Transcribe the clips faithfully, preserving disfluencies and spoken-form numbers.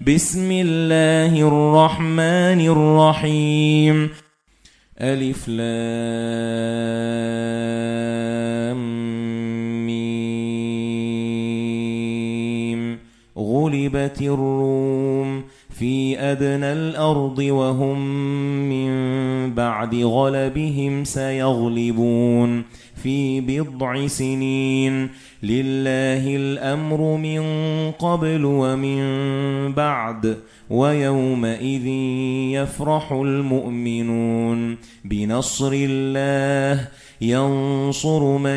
بسم الله الرحمن الرحيم. ألف لام ميم. غلبت الروم في أدنى الأرض وهم من بعد غلبهم سيغلبون في بضع سنين. لله الأمر من قبل ومن بعد ويومئذ يفرح المؤمنون بنصر الله ينصر من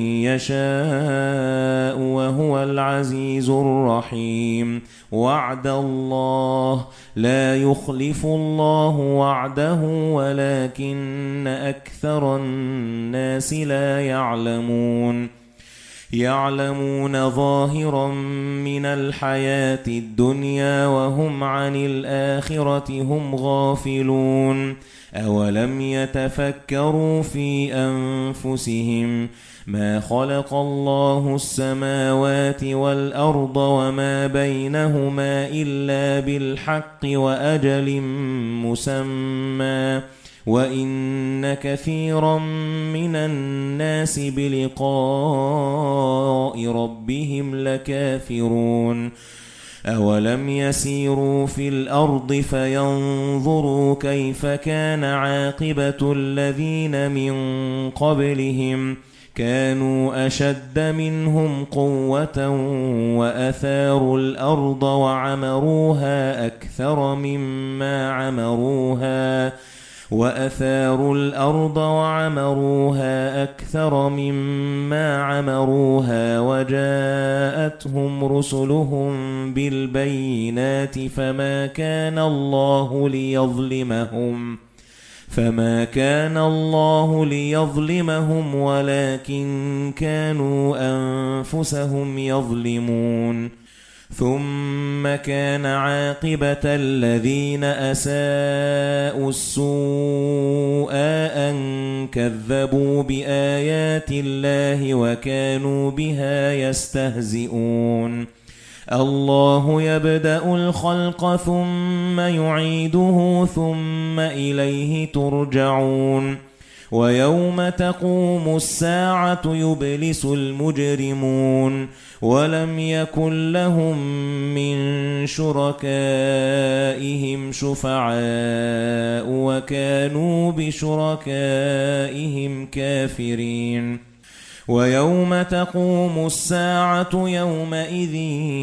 يشاء وهو العزيز الرحيم. وعد الله لا يخلف الله وعده ولكن أكثر الناس لا يعلمون. يعلمون ظاهرا من الحياة الدنيا وهم عن الآخرة هم غافلون. أولم يتفكروا في أنفسهم ما خلق الله السماوات والأرض وما بينهما إلا بالحق وأجل مسمى وإن كثيرا من الناس بلقاء ربهم لكافرون. أولم يسيروا في الأرض فينظروا كيف كان عاقبة الذين من قبلهم كانوا أشد منهم قوة وأثاروا الأرض وعمروها أكثر مما عمروها وأثاروا الأرض وعمروها أكثر مما عمروها وجاءتهم رسلهم بالبينات فما كان الله ليظلمهم فما كان الله ليظلمهم ولكن كانوا أنفسهم يظلمون. ثم كان عاقبة الذين أساءوا السوء أن كذبوا بآيات الله وكانوا بها يستهزئون. الله يبدأ الخلق ثم يعيده ثم إليه ترجعون. ويوم تقوم الساعة يبلس المجرمون ولم يكن لهم من شركائهم شفعاء وكانوا بشركائهم كافرين. ويوم تقوم الساعة يومئذ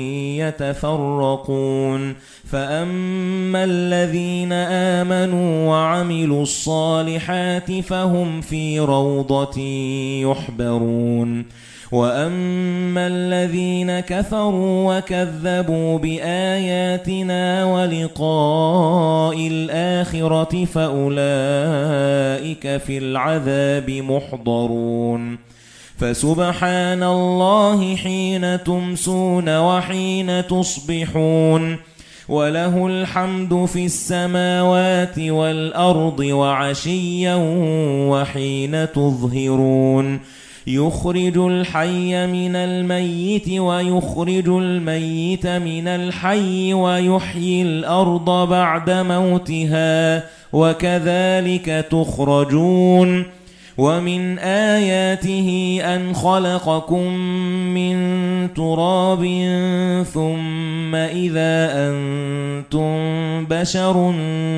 يتفرقون فأما الذين آمنوا وعملوا الصالحات فهم في روضة يحبرون وأما الذين كفروا وكذبوا بآياتنا ولقاء الآخرة فأولئك في العذاب محضرون. فسبحان الله حين تمسون وحين تصبحون وله الحمد في السماوات والأرض وعشيا وحين تظهرون. يخرج الحي من الميت ويخرج الميت من الحي ويحيي الأرض بعد موتها وكذلك تخرجون. ومن آياته أن خلقكم من تراب ثم إذا أنتم بشر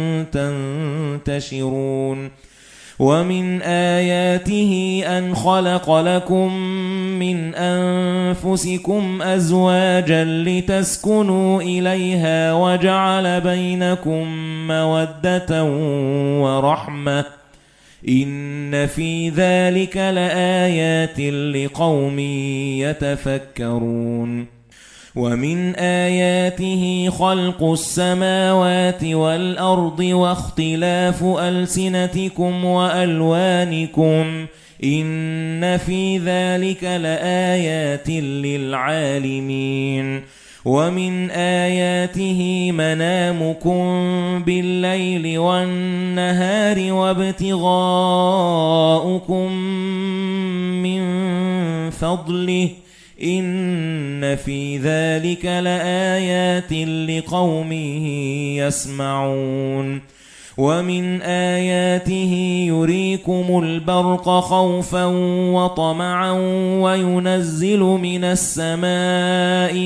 تنتشرون. ومن آياته أن خلق لكم من أنفسكم أزواجا لتسكنوا إليها وجعل بينكم مودة ورحمة إن في ذلك لآيات لقوم يتفكرون. ومن آياته خلق السماوات والأرض واختلاف ألسنتكم وألوانكم إن في ذلك لآيات للعالمين. ومن آياته منامكم بالليل والنهار وابتغاؤكم من فضله إِنَّ فِي ذَلِكَ لَآيَاتٍ لِقَوْمٍ يَسْمَعُونَ وَمِنْ آيَاتِهِ يُرِيكُمُ الْبَرْقَ خَوْفًا وَطَمَعًا وَيُنَزِّلُ مِنَ السَّمَاءِ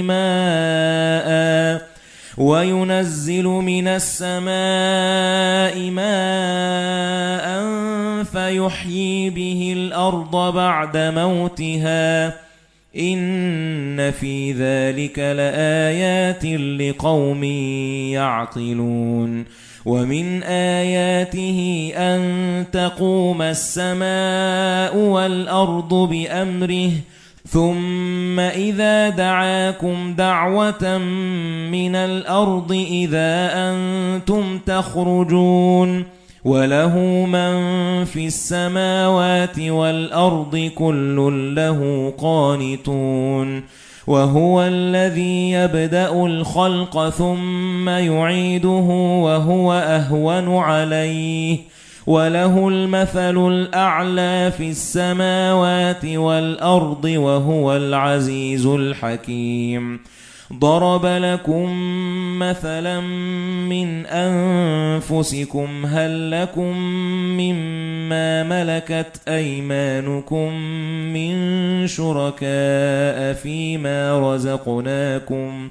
مَاءً وَيُنَزِّلُ مِنَ السَّمَاءِ مَاءً فَيُحْيِي بِهِ الْأَرْضَ بَعْدَ مَوْتِهَا إِنَّ فِي ذَلِكَ لَآيَاتٍ لِقَوْمٍ يَعْقِلُونَ وَمِنْ آيَاتِهِ أَن تَقُومَ السَّمَاءُ وَالْأَرْضُ بِأَمْرِهِ ثُمَّ إِذَا دَعَاكُمْ دَعْوَةً مِنَ الْأَرْضِ إِذَا أَنْتُمْ تَخْرُجُونَ وَلَهُ مَنْ فِي السَّمَاوَاتِ وَالْأَرْضِ كُلٌّ لَهُ قَانِتُونَ وَهُوَ الَّذِي يَبْدَأُ الْخَلْقَ ثُمَّ يُعِيدُهُ وَهُوَ أَهْوَنُ عَلَيْهِ وَلَهُ الْمَثَلُ الْأَعْلَى فِي السَّمَاوَاتِ وَالْأَرْضِ وَهُوَ الْعَزِيزُ الْحَكِيمُ ضَرَبَ لَكُم مَّثَلًا مِّنْ أَنفُسِكُمْ هَل لَّكُم مِّمَّا مَلَكَتْ أَيْمَانُكُم مِّن شُرَكَاءَ فِيمَا رَزَقْنَاكُمْ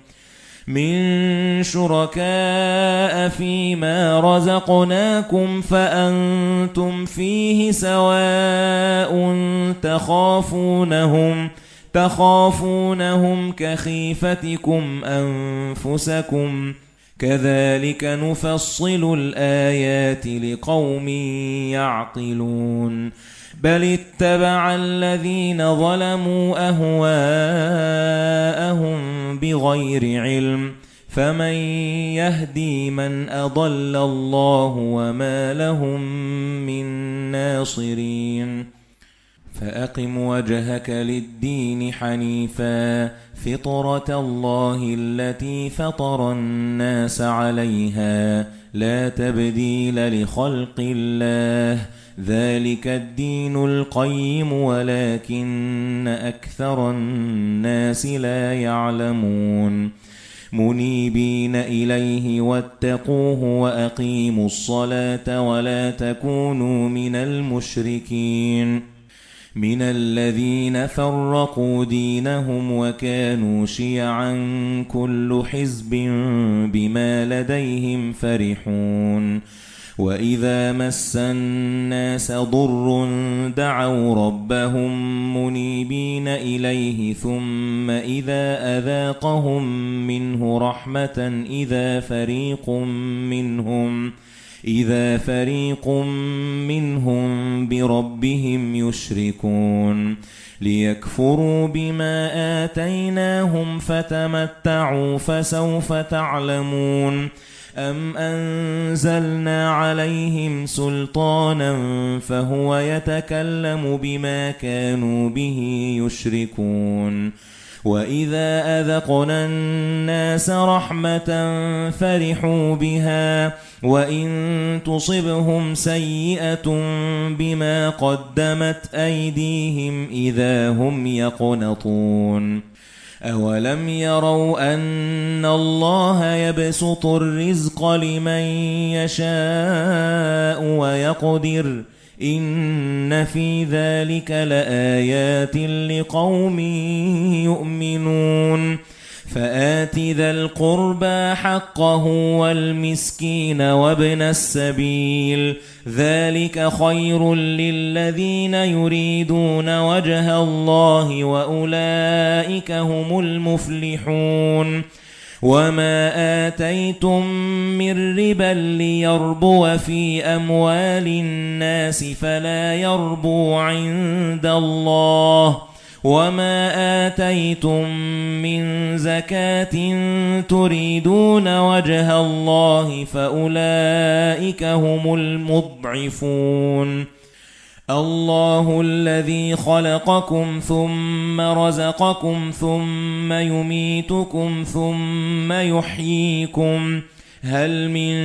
مِن شُرَكَاءَ فِيمَا رَزَقْنَاكُمْ فَأَنتُمْ فِيهِ سَوَاءٌ تَخَافُونَهُمْ تَخَافُونَهُمْ كَخِيفَتِكُمْ أَنفُسَكُمْ كَذَلِكَ نُفَصِّلُ الْآيَاتِ لِقَوْمٍ يَعْقِلُونَ بَلِ اتَّبَعَ الَّذِينَ ظَلَمُوا أَهْوَاءَهُمْ بِغَيْرِ عِلْمٍ فَمَن يَهْدِي مَنْ أَضَلَّ اللَّهُ وَمَا لَهُم مِّن نَّاصِرِينَ فَأَقِمْ وَجْهَكَ لِلدِّينِ حَنِيفًا فِطْرَةَ اللَّهِ الَّتِي فَطَرَ النَّاسَ عَلَيْهَا لَا تَبْدِيلَ لِخَلْقِ اللَّهِ ذَلِكَ الدِّينُ الْقَيِّمُ وَلَكِنَّ أَكْثَرَ النَّاسِ لَا يَعْلَمُونَ مُنِيبِينَ إِلَيْهِ وَاتَّقُوهُ وَأَقِيمُوا الصَّلَاةَ وَلَا تَكُونُوا مِنَ الْمُشْرِكِينَ مِنَ الَّذِينَ فَرَّقُوا دِينَهُمْ وَكَانُوا شِيَعًا كُلُّ حِزْبٍ بِمَا لَدَيْهِمْ فَرِحُونَ وَإِذَا مَسَّ النَّاسَ ضُرٌّ دَعَوْا رَبَّهُمْ مُنِيبِينَ إِلَيْهِ ثُمَّ إِذَا أَذَاقَهُم مِّنْهُ رَحْمَةً إِذَا فَرِيقٌ مِّنْهُمْ إِذَا فَرِيقٌ مِّنْهُمْ بِرَبِّهِمْ يُشْرِكُونَ لِيَكْفُرُوا بِمَا آتَيْنَاهُمْ فَتَمَتَّعُوا فَسَوْفَ تَعْلَمُونَ أَمْ أَنزَلْنَا عَلَيْهِمْ سُلْطَانًا فَهُوَ يَتَكَلَّمُ بِمَا كَانُوا بِهِ يُشْرِكُونَ وَإِذَا أَذَقْنَا النَّاسَ رَحْمَةً فَرِحُوا بِهَا وَإِن تُصِبْهُمْ سَيِّئَةٌ بِمَا قَدَّمَتْ أَيْدِيهِمْ إِذَا هُمْ يَقْنَطُونَ أَوَلَمْ يَرَوْا أَنَّ اللَّهَ يَبْسُطُ الرِّزْقَ لِمَن يَشَاءُ وَيَقْدِرُ إِنَّ فِي ذَلِكَ لَآيَاتٍ لِقَوْمٍ يُؤْمِنُونَ فَآتِ ذَا الْقُرْبَى حَقَّهُ وَالْمِسْكِينَ وَابْنَ السَّبِيلِ ذَلِكَ خَيْرٌ لِّلَّذِينَ يُرِيدُونَ وَجْهَ اللَّهِ وَأُولَئِكَ هُمُ الْمُفْلِحُونَ وَمَا آتَيْتُم مِّن رِّبًا لِّيَرْبُوَ فِي أَمْوَالِ النَّاسِ فَلَا يَرْبُو عِندَ اللَّهِ وَمَا آتَيْتُم مِّن زَكَاةٍ تُرِيدُونَ وَجْهَ اللَّهِ فَأُولَئِكَ هُمُ الْمُضْعِفُونَ اللَّهُ الَّذِي خَلَقَكُمْ ثُمَّ رَزَقَكُمْ ثُمَّ يُمِيتُكُمْ ثُمَّ يُحْيِيكُمْ هَلْ مِن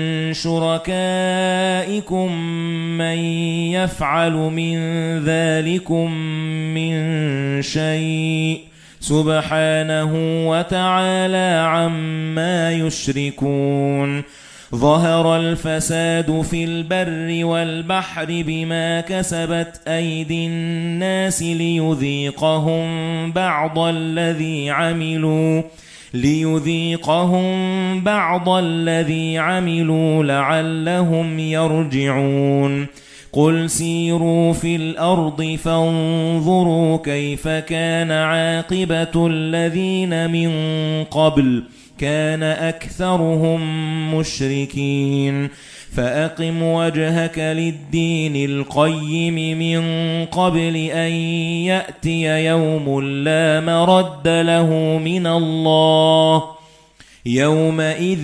شُرَكَائِكُم مَّن يَفْعَلُ مِن ذَلِكُم مِّن شَيْءٍ سبحانه وتعالى عما يشركون ظهر الفساد في البر والبحر بما كسبت أيدي الناس ليذيقهم بعض الذي عملوا ليذيقهم بعض الذي عملوا لعلهم يرجعون قل سيروا في الأرض فانظروا كيف كان عاقبة الذين من قبل كان أكثرهم مشركين فأقم وجهك للدين القيم من قبل أن يأتي يوم لا مرد له من الله يومئذ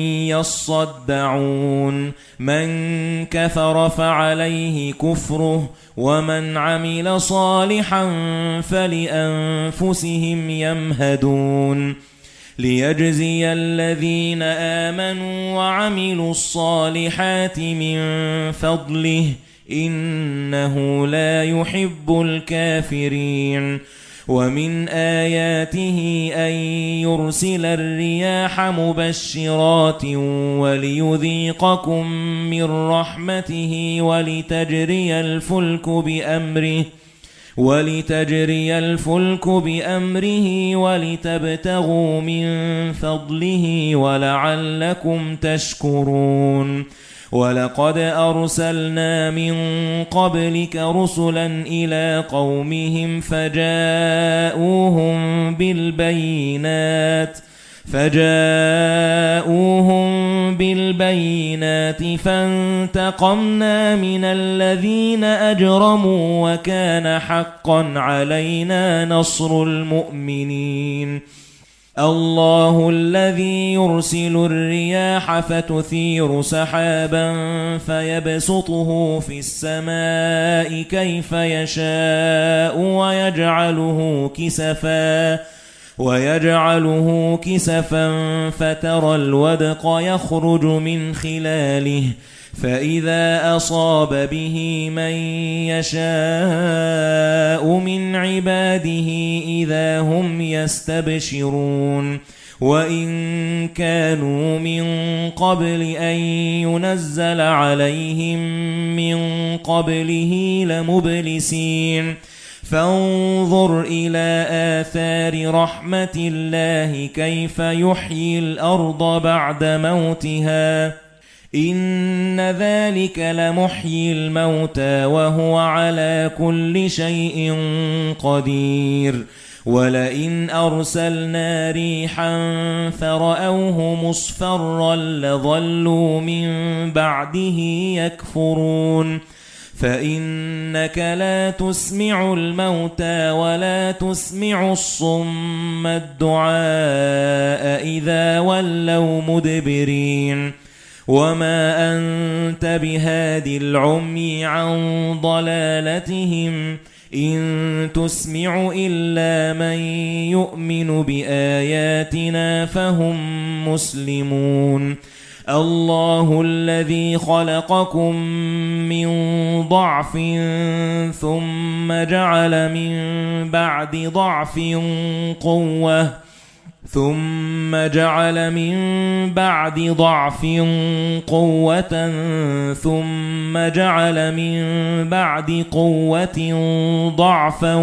يصدعون من كفر فعليه كفره ومن عمل صالحا فلأنفسهم يمهدون ليجزي الذين آمنوا وعملوا الصالحات من فضله إنه لا يحب الكافرين ومن آياته أن يرسل الرياح مبشرات وليذيقكم من رحمته ولتجري الفلك بأمره ولتجري الفلك بأمره ولتبتغوا من فضله ولعلكم تشكرون ولقد أرسلنا من قبلك رسلا إلى قومهم فجاءوهم بالبينات فجاءوهم بالبينات فانتقمنا من الذين أجرموا وكان حقا علينا نصر المؤمنين الله الذي يرسل الرياح فتثير سحابا فيبسطه في السماء كيف يشاء ويجعله كسفا ويجعله كسفا فترى الودق يخرج من خلاله فإذا أصاب به من يشاء من عباده إذا هم يستبشرون وإن كانوا من قبل أن ينزل عليهم من قبله لمبلسين فانظر إلى آثار رحمة الله كيف يحيي الأرض بعد موتها إن ذلك لمحيي الموتى وهو على كل شيء قدير ولئن أرسلنا ريحا فرأوه مصفرا لظلوا من بعده يكفرون فإنك لا تسمع الموتى ولا تسمع الصم الدعاء إذا ولوا مدبرين وما أنت بهادي العمي عن ضلالتهم إن تسمع إلا من يؤمن بآياتنا فهم مسلمون الله الذي خلقكم من ضعف ثم جعل من بعد ضعف قوة ثم جعل من بعد ضعف قوة ثم جعل من بعد قوة ضعفا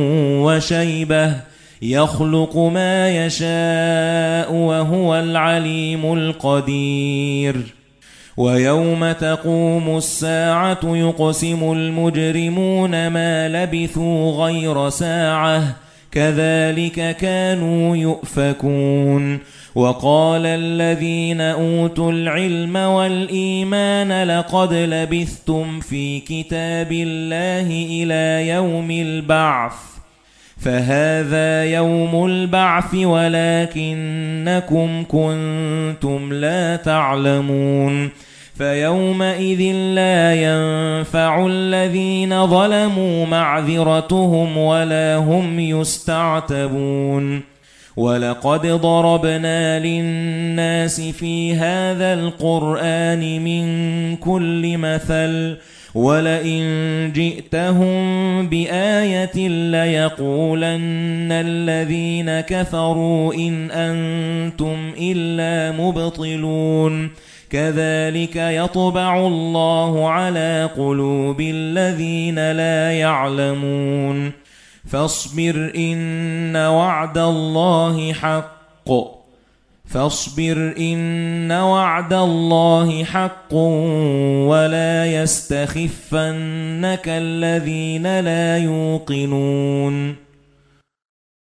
وشيبة يخلق ما يشاء وهو العليم القدير ويوم تقوم الساعة يقسم المجرمون ما لبثوا غير ساعة كذلك كانوا يؤفكون وقال الذين أوتوا العلم والإيمان لقد لبثتم في كتاب الله إلى يوم البعث فهذا يوم البعث ولكنكم كنتم لا تعلمون فيومئذ لا ينفع الذين ظلموا معذرتهم ولا هم يستعتبون ولقد ضربنا للناس في هذا القرآن من كل مثل وَلَئِن جِئْتَهُم بِآيَةٍ لَّيَقُولَنَّ الَّذِينَ كَفَرُوا إِنْ أَنتُمْ إِلَّا مُبْطِلُونَ كَذَلِكَ يَطْبَعُ اللَّهُ عَلَى قُلُوبِ الَّذِينَ لَا يَعْلَمُونَ فَاصْبِرْ إِنَّ وَعْدَ اللَّهِ حَقٌّ فاصبر إن وعد الله حق ولا يستخفنك الذين لا يوقنون